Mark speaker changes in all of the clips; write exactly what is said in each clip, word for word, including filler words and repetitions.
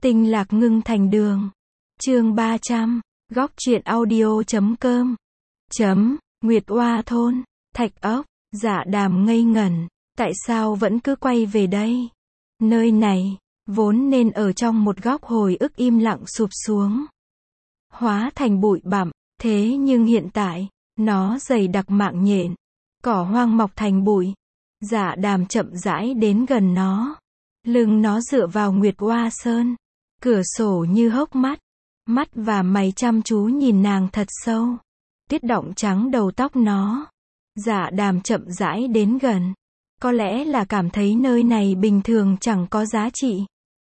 Speaker 1: Tinh lạc ngưng thành đường. Chương ba trăm. Góc truyện audio chấm com. Chấm. Nguyệt Oa thôn. Thạch ốc. Dạ Đàm ngây ngẩn. Tại sao vẫn cứ quay về đây? Nơi này, vốn nên ở trong một góc hồi ức im lặng sụp xuống. Hóa thành bụi bặm, thế nhưng hiện tại, nó dày đặc mạng nhện. Cỏ hoang mọc thành bụi. Dạ Đàm chậm rãi đến gần nó. Lưng nó dựa vào Nguyệt Oa Sơn. Cửa sổ như hốc mắt. Mắt và mày chăm chú nhìn nàng thật sâu. Tuyết đọng trắng đầu tóc nó. Dạ Đàm chậm rãi đến gần. Có lẽ là cảm thấy nơi này bình thường chẳng có giá trị.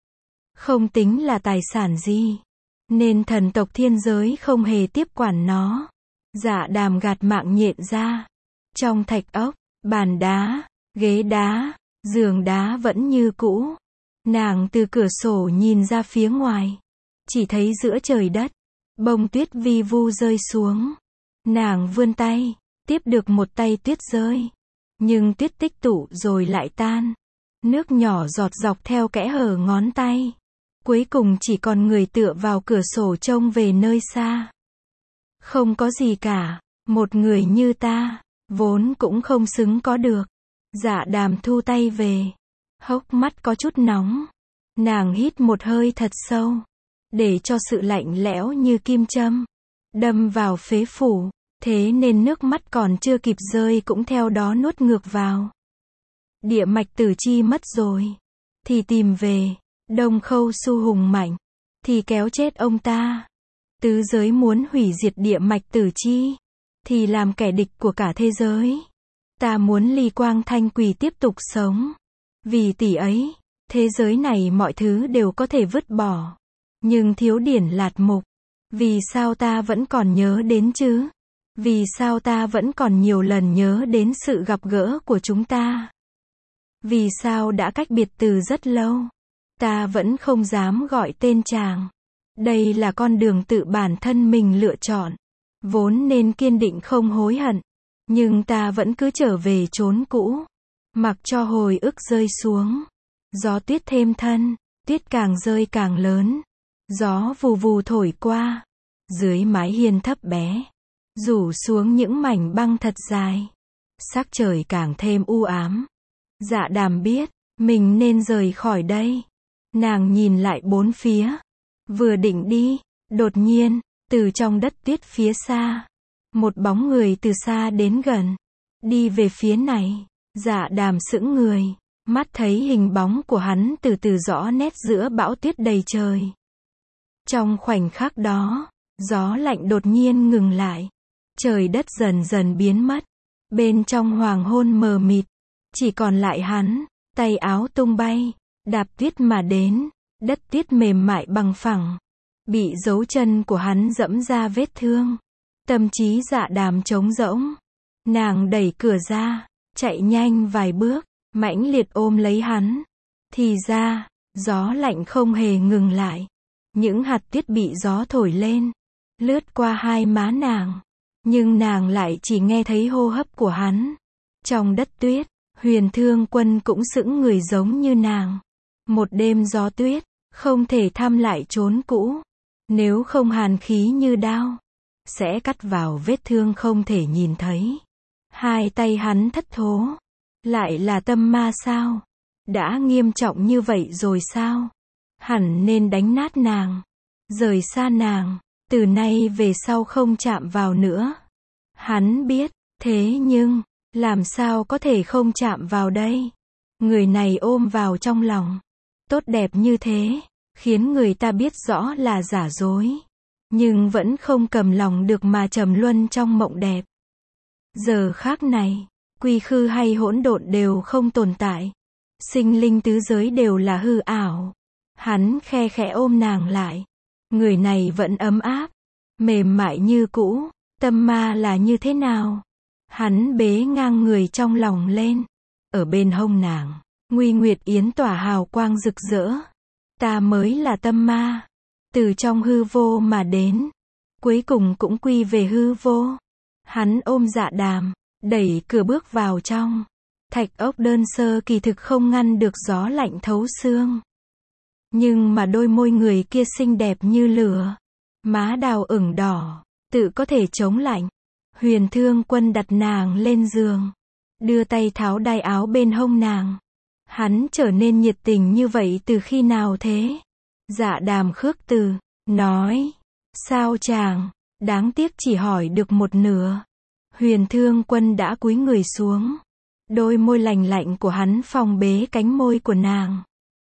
Speaker 1: Không tính là tài sản gì. Nên thần tộc thiên giới không hề tiếp quản nó. Dạ Đàm gạt mạng nhện ra. Trong thạch ốc, bàn đá, ghế đá, giường đá vẫn như cũ. Nàng từ cửa sổ nhìn ra phía ngoài. Chỉ thấy giữa trời đất, bông tuyết vi vu rơi xuống. Nàng vươn tay, tiếp được một tay tuyết rơi. Nhưng tuyết tích tụ rồi lại tan. Nước nhỏ giọt dọc theo kẽ hở ngón tay. Cuối cùng chỉ còn người tựa vào cửa sổ trông về nơi xa. Không có gì cả, một người như ta, vốn cũng không xứng có được. Dạ Đàm thu tay về. Hốc mắt có chút nóng. Nàng hít một hơi thật sâu. Để cho sự lạnh lẽo như kim châm đâm vào phế phủ. Thế nên nước mắt còn chưa kịp rơi cũng theo đó nuốt ngược vào. Địa mạch tử chi mất rồi. Thì tìm về. Đông Khâu Su hùng mạnh. Thì kéo chết ông ta. Tứ giới muốn hủy diệt địa mạch tử chi. Thì làm kẻ địch của cả thế giới. Ta muốn Ly Quang Thanh Quỳ tiếp tục sống. Vì tỷ ấy, thế giới này mọi thứ đều có thể vứt bỏ. Nhưng thiếu Điển Lạt Mục. Vì sao ta vẫn còn nhớ đến chứ? Vì sao ta vẫn còn nhiều lần nhớ đến sự gặp gỡ của chúng ta? Vì sao đã cách biệt từ rất lâu? Ta vẫn không dám gọi tên chàng. Đây là con đường tự bản thân mình lựa chọn. Vốn nên kiên định không hối hận. Nhưng ta vẫn cứ trở về chốn cũ. Mặc cho hồi ức rơi xuống. Gió tuyết thêm thân. Tuyết càng rơi càng lớn. Gió vù vù thổi qua. Dưới mái hiên thấp bé. Rủ xuống những mảnh băng thật dài. Sắc trời càng thêm u ám. Dạ Đàm biết, mình nên rời khỏi đây. Nàng nhìn lại bốn phía. Vừa định đi, đột nhiên, từ trong đất tuyết phía xa. Một bóng người từ xa đến gần. Đi về phía này. Dạ Đàm sững người. Mắt thấy hình bóng của hắn từ từ rõ nét giữa bão tuyết đầy trời. Trong khoảnh khắc đó, gió lạnh đột nhiên ngừng lại. Trời đất dần dần biến mất. Bên trong hoàng hôn mờ mịt. Chỉ còn lại hắn. Tay áo tung bay. Đạp tuyết mà đến. Đất tuyết mềm mại bằng phẳng. Bị dấu chân của hắn dẫm ra vết thương. Tâm trí Dạ Đàm trống rỗng. Nàng đẩy cửa ra. Chạy nhanh vài bước. Mãnh liệt ôm lấy hắn. Thì ra, gió lạnh không hề ngừng lại. Những hạt tuyết bị gió thổi lên. Lướt qua hai má nàng. Nhưng nàng lại chỉ nghe thấy hô hấp của hắn. Trong đất tuyết, Huyền Thương Quân cũng sững người giống như nàng. Một đêm gió tuyết, không thể thăm lại chốn cũ. Nếu không hàn khí như đao, sẽ cắt vào vết thương không thể nhìn thấy. Hai tay hắn thất thố. Lại là tâm ma sao? Đã nghiêm trọng như vậy rồi sao? Hẳn nên đánh nát nàng. Rời xa nàng. Từ nay về sau không chạm vào nữa. Hắn biết, thế nhưng, làm sao có thể không chạm vào đây? Người này ôm vào trong lòng. Tốt đẹp như thế, khiến người ta biết rõ là giả dối. Nhưng vẫn không cầm lòng được mà trầm luân trong mộng đẹp. Giờ khác này, quy khư hay hỗn độn đều không tồn tại. Sinh linh tứ giới đều là hư ảo. Hắn khe khẽ ôm nàng lại. Người này vẫn ấm áp, mềm mại như cũ. Tâm ma là như thế nào? Hắn bế ngang người trong lòng lên. Ở bên hông nàng, Nguy Nguyệt Yến tỏa hào quang rực rỡ. Ta mới là tâm ma. Từ trong hư vô mà đến. Cuối cùng cũng quy về hư vô. Hắn ôm Dạ Đàm, đẩy cửa bước vào trong. Thạch ốc đơn sơ kỳ thực không ngăn được gió lạnh thấu xương. Nhưng mà đôi môi người kia xinh đẹp như lửa. Má đào ửng đỏ, tự có thể chống lạnh. Huyền Thương Quân đặt nàng lên giường. Đưa tay tháo đai áo bên hông nàng. Hắn trở nên nhiệt tình như vậy từ khi nào thế? Dạ Đàm khước từ, nói. Sao chàng, đáng tiếc chỉ hỏi được một nửa. Huyền Thương Quân đã cúi người xuống. Đôi môi lành lạnh của hắn phòng bế cánh môi của nàng.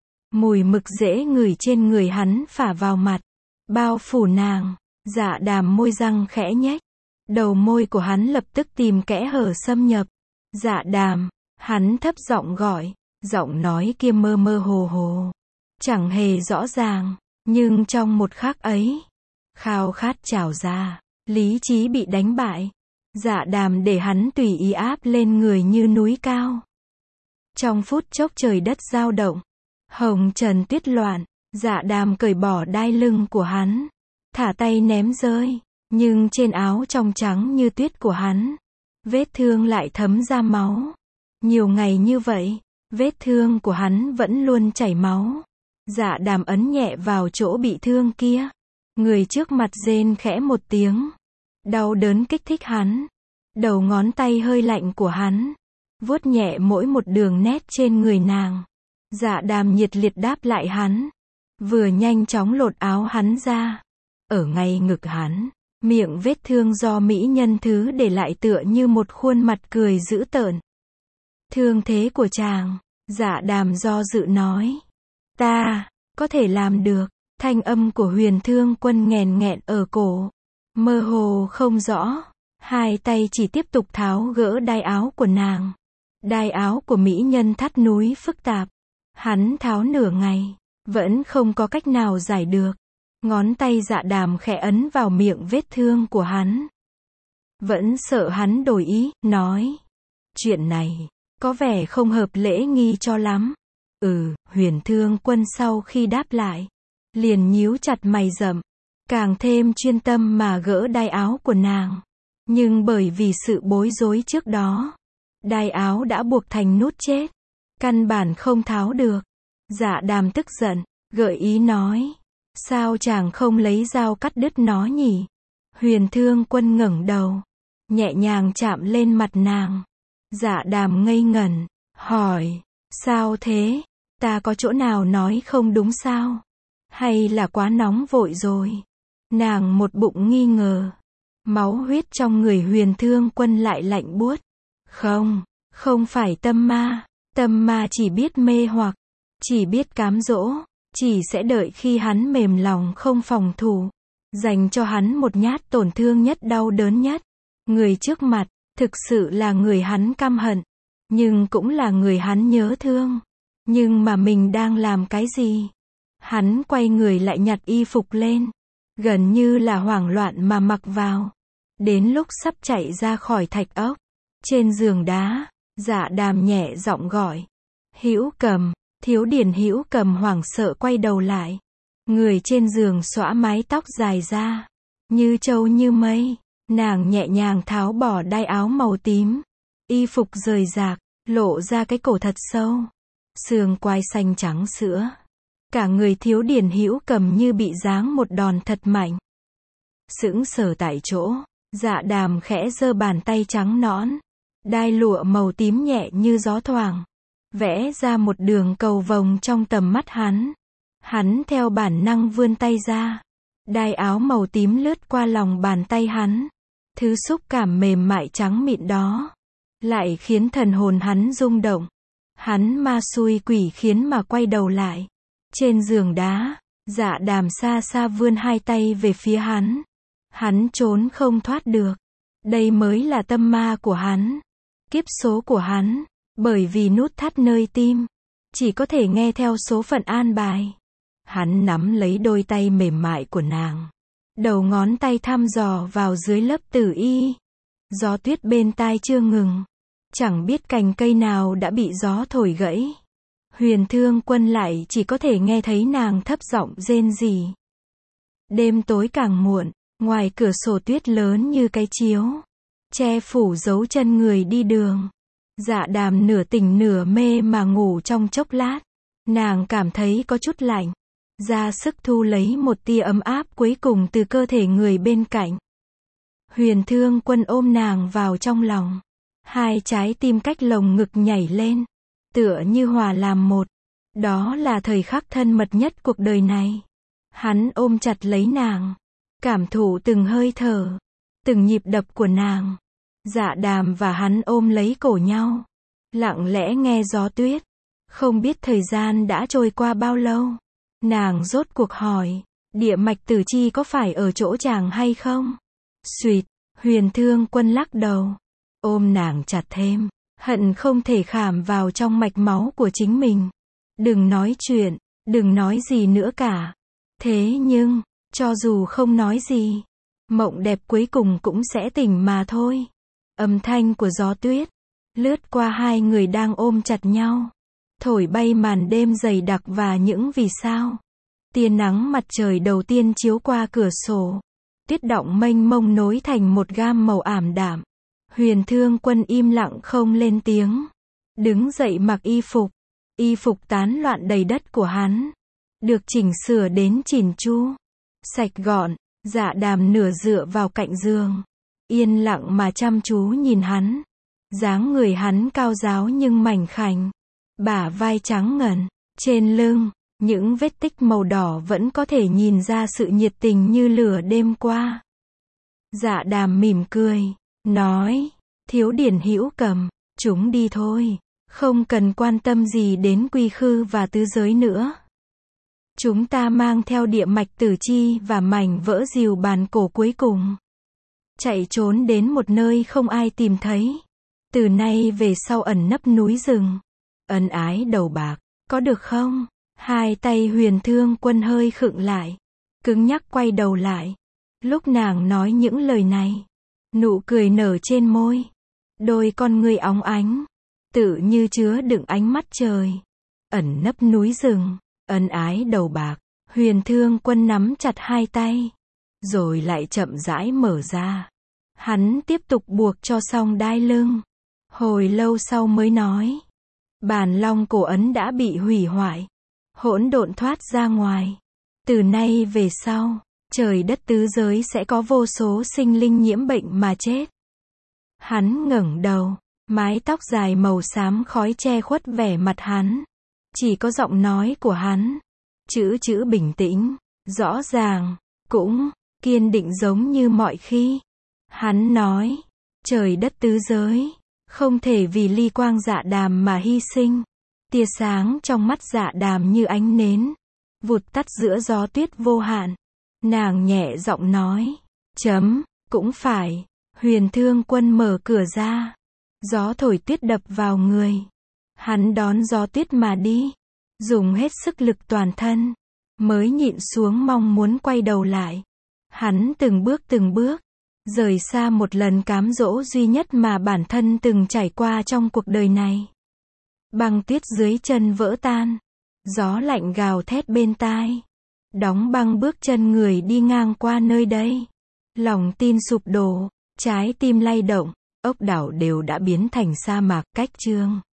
Speaker 1: Mùi mực dễ ngửi trên người hắn phả vào mặt. Bao phủ nàng. Dạ Đàm môi răng khẽ nhếch. Đầu môi của hắn lập tức tìm kẽ hở xâm nhập. Dạ Đàm, hắn thấp giọng gọi. Giọng nói kia mơ mơ hồ hồ. Chẳng hề rõ ràng. Nhưng trong một khắc ấy, khao khát trào ra. Lý trí bị đánh bại. Dạ Đàm để hắn tùy ý áp lên người như núi cao. Trong phút chốc trời đất dao động. Hồng trần tuyết loạn. Dạ Đàm cởi bỏ đai lưng của hắn. Thả tay ném rơi. Nhưng trên áo trong trắng như tuyết của hắn, vết thương lại thấm ra máu. Nhiều ngày như vậy, vết thương của hắn vẫn luôn chảy máu. Dạ Đàm ấn nhẹ vào chỗ bị thương kia. Người trước mặt rên khẽ một tiếng. Đau đớn kích thích hắn. Đầu ngón tay hơi lạnh của hắn vuốt nhẹ mỗi một đường nét trên người nàng. Dạ Đàm nhiệt liệt đáp lại hắn. Vừa nhanh chóng lột áo hắn ra. Ở ngay ngực hắn, miệng vết thương do mỹ nhân thứ để lại tựa như một khuôn mặt cười dữ tợn. Thương thế của chàng, Dạ Đàm do dự nói. Ta, có thể làm được. Thanh âm của Huyền Thương Quân nghèn nghẹn ở cổ. Mơ hồ không rõ. Hai tay chỉ tiếp tục tháo gỡ đai áo của nàng. Đai áo của mỹ nhân thắt núi phức tạp. Hắn tháo nửa ngày, vẫn không có cách nào giải được. Ngón tay Dạ Đàm khẽ ấn vào miệng vết thương của hắn. Vẫn sợ hắn đổi ý, nói. Chuyện này, có vẻ không hợp lễ nghi cho lắm. Ừ, Huyền Thương Quân sau khi đáp lại, liền nhíu chặt mày rậm. Càng thêm chuyên tâm mà gỡ đai áo của nàng. Nhưng bởi vì sự bối rối trước đó, đai áo đã buộc thành nút chết. Căn bản không tháo được. Dạ Đàm tức giận, gợi ý nói. Sao chàng không lấy dao cắt đứt nó nhỉ? Huyền Thương Quân ngẩng đầu, nhẹ nhàng chạm lên mặt nàng. Dạ Đàm ngây ngẩn, hỏi. Sao thế? Ta có chỗ nào nói không đúng sao? Hay là quá nóng vội rồi? Nàng một bụng nghi ngờ. Máu huyết trong người Huyền Thương Quân lại lạnh buốt. Không, không phải tâm ma. Tâm ma chỉ biết mê hoặc, chỉ biết cám dỗ, chỉ sẽ đợi khi hắn mềm lòng không phòng thủ, dành cho hắn một nhát tổn thương nhất đau đớn nhất. Người trước mặt, thực sự là người hắn căm hận, nhưng cũng là người hắn nhớ thương. Nhưng mà mình đang làm cái gì? Hắn quay người lại nhặt y phục lên, gần như là hoảng loạn mà mặc vào. Đến lúc sắp chạy ra khỏi thạch ốc, trên giường đá, Dạ Đàm nhẹ giọng gọi. Hữu Cầm. Thiếu điển Hữu Cầm hoảng sợ quay đầu lại. Người trên giường xõa mái tóc dài ra, như trâu như mây. Nàng nhẹ nhàng tháo bỏ đai áo màu tím. Y phục rời rạc, lộ ra cái cổ thật sâu. Xương quai xanh trắng sữa. Cả người thiếu điển Hữu Cầm như bị giáng một đòn thật mạnh. Sững sờ tại chỗ, Dạ Đàm khẽ giơ bàn tay trắng nõn. Đai lụa màu tím nhẹ như gió thoảng, vẽ ra một đường cầu vồng trong tầm mắt hắn. Hắn theo bản năng vươn tay ra. Đai áo màu tím lướt qua lòng bàn tay hắn. Thứ xúc cảm mềm mại trắng mịn đó, lại khiến thần hồn hắn rung động. Hắn ma xui quỷ khiến mà quay đầu lại. Trên giường đá, Dạ Đàm xa xa vươn hai tay về phía hắn. Hắn trốn không thoát được. Đây mới là tâm ma của hắn. Kiếp số của hắn, bởi vì nút thắt nơi tim, chỉ có thể nghe theo số phận an bài. Hắn nắm lấy đôi tay mềm mại của nàng. Đầu ngón tay thăm dò vào dưới lớp tử y. Gió tuyết bên tai chưa ngừng. Chẳng biết cành cây nào đã bị gió thổi gãy. Huyền Thương Quân lại chỉ có thể nghe thấy nàng thấp giọng rên rỉ. Đêm tối càng muộn, ngoài cửa sổ tuyết lớn như cái chiếu, che phủ dấu chân người đi đường. Dạ Đàm nửa tỉnh nửa mê mà ngủ trong chốc lát. Nàng cảm thấy có chút lạnh. ra sức thu lấy một tia ấm áp cuối cùng từ cơ thể người bên cạnh. Huyền Thương Quân ôm nàng vào trong lòng. Hai trái tim cách lồng ngực nhảy lên, tựa như hòa làm một. Đó là thời khắc thân mật nhất cuộc đời này. Hắn ôm chặt lấy nàng, cảm thụ từng hơi thở, từng nhịp đập của nàng. Dạ Đàm và hắn ôm lấy cổ nhau, lặng lẽ nghe gió tuyết. Không biết thời gian đã trôi qua bao lâu. Nàng rốt cuộc hỏi, địa mạch tử chi có phải ở chỗ chàng hay không? Xuyệt, Huyền Thương Quân lắc đầu, ôm nàng chặt thêm, hận không thể khảm vào trong mạch máu của chính mình. Đừng nói chuyện, đừng nói gì nữa cả. Thế nhưng, cho dù không nói gì, mộng đẹp cuối cùng cũng sẽ tỉnh mà thôi. Âm thanh của gió tuyết lướt qua hai người đang ôm chặt nhau, thổi bay màn đêm dày đặc và những vì sao. Tia nắng mặt trời đầu tiên chiếu qua cửa sổ, tuyết đọng mênh mông nối thành một gam màu ảm đạm. Huyền Thương Quân im lặng không lên tiếng, đứng dậy mặc y phục. Y phục tán loạn đầy đất của hắn, được chỉnh sửa đến chỉn chu, sạch gọn. Dạ Đàm nửa dựa vào cạnh giường, yên lặng mà chăm chú nhìn hắn. Dáng người hắn cao ráo nhưng mảnh khảnh, bả vai trắng ngần, trên lưng, những vết tích màu đỏ vẫn có thể nhìn ra sự nhiệt tình như lửa đêm qua. Dạ Đàm mỉm cười, nói, Thiếu Điển Hữu Cầm, chúng đi thôi, không cần quan tâm gì đến quy khư và tứ giới nữa. Chúng ta mang theo địa mạch tử chi và mảnh vỡ rìu bàn cổ cuối cùng, chạy trốn đến một nơi không ai tìm thấy. Từ nay về sau ẩn nấp núi rừng, ân ái đầu bạc, có được không? Hai tay Huyền Thương Quân hơi khựng lại, cứng nhắc quay đầu lại. Lúc nàng nói những lời này, nụ cười nở trên môi, đôi con ngươi óng ánh, tự như chứa đựng ánh mắt trời. Ẩn nấp núi rừng, ân ái đầu bạc. Huyền Thương Quân nắm chặt hai tay, rồi lại chậm rãi mở ra. Hắn tiếp tục buộc cho xong đai lưng. Hồi lâu sau mới nói, bàn long cổ ấn đã bị hủy hoại, hỗn độn thoát ra ngoài. Từ nay về sau, trời đất tứ giới sẽ có vô số sinh linh nhiễm bệnh mà chết. Hắn ngẩng đầu, mái tóc dài màu xám khói che khuất vẻ mặt hắn. Chỉ có giọng nói của hắn, chữ chữ bình tĩnh, rõ ràng, cũng kiên định giống như mọi khi. Hắn nói, trời đất tứ giới không thể vì ly quang Dạ Đàm mà hy sinh. Tia sáng trong mắt Dạ Đàm như ánh nến, vụt tắt giữa gió tuyết vô hạn. Nàng nhẹ giọng nói, chấm, cũng phải. Huyền Thương Quân mở cửa ra, gió thổi tuyết đập vào người. Hắn đón gió tuyết mà đi, dùng hết sức lực toàn thân, mới nhịn xuống mong muốn quay đầu lại. Hắn từng bước từng bước, rời xa một lần cám dỗ duy nhất mà bản thân từng trải qua trong cuộc đời này. Băng tuyết dưới chân vỡ tan, gió lạnh gào thét bên tai, đóng băng bước chân người đi ngang qua nơi đây. Lòng tin sụp đổ, trái tim lay động, ốc đảo đều đã biến thành sa mạc cách chương.